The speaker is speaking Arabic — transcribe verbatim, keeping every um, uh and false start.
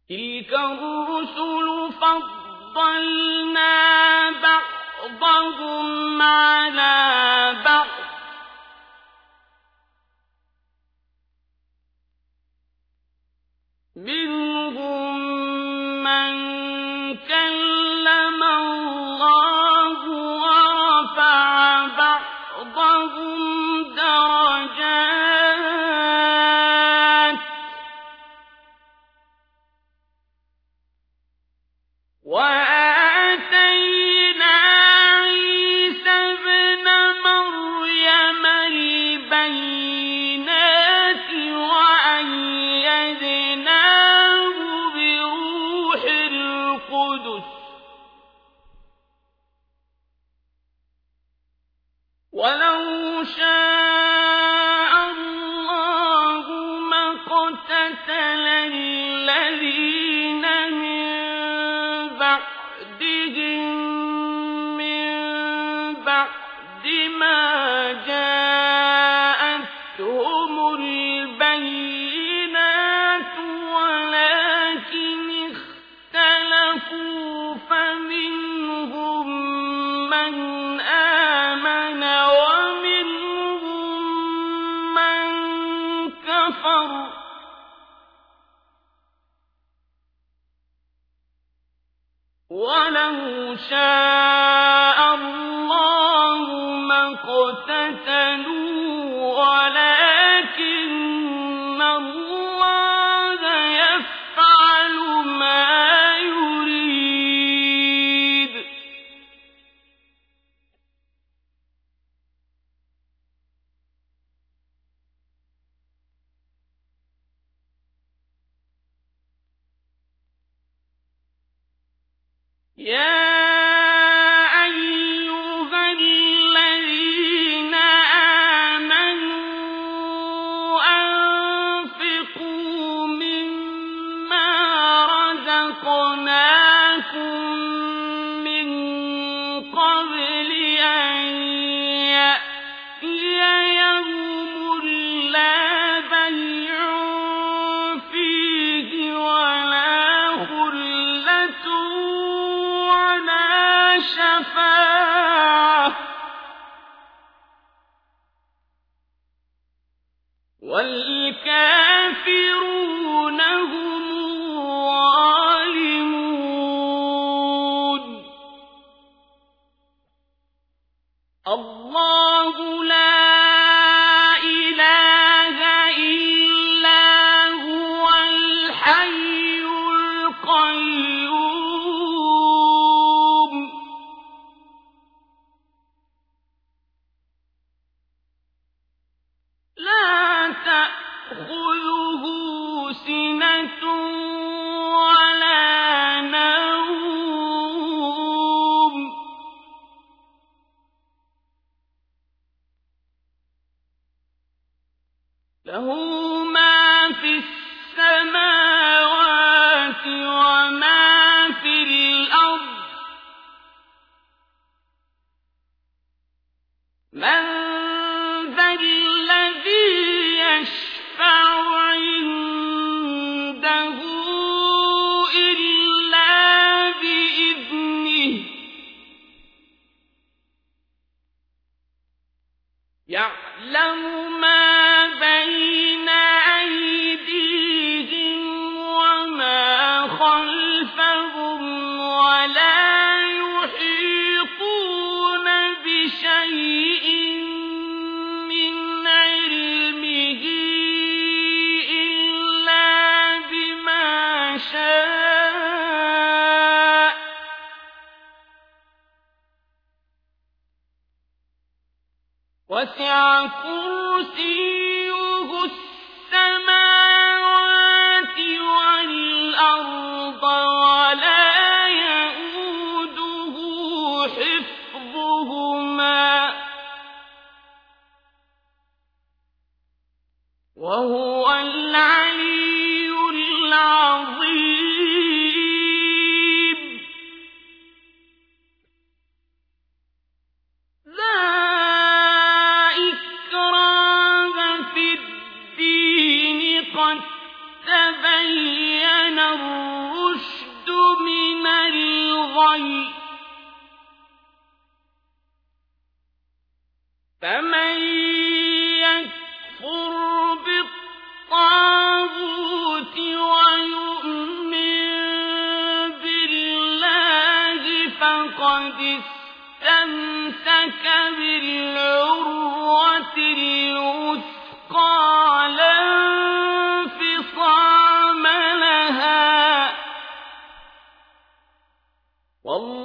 تلك الرسل فضلنا بعضهم على بعض منهم من كلم الله ورفع بعضهم درجات وآتينا عيسى ابن مريم البينات وأيدناه بروح القدس ولو شاء الله ما اقتتل الذين من بعدهم من بعد ما جاءتهم البينات ولكن اختلفوا فمنهم من آمن ومنهم من كفر ولو شاء الله ما اقتتلوا ولكن الله يفعل ما يريد يا أيها الذين آمنوا أنفقوا مما رزقناكم من قبل أن يأتي يوم لا بيع فيه ولا خلة ولا شفاعة والكافرون هم الظالمون الله لا إله إلا هو الحي القيوم لا تأخذه سنة ولا نوم له ما في السماوات وما في الأرض من ذا الذي يشفع عنده إلا بإذنه يعلم ما بين أيديهم وما خلفهم ولا يحيطون بشيء من علمه إلا بما شاء وسع كرسيه السماوات والأرض ولا يئوده حفظهما وهو العلي العظيم لا إكراه الخير فمن يكفر بالطاغوت ويؤمن بالله فقد استمسك بالعروة الوثقى لا انفصام لها والله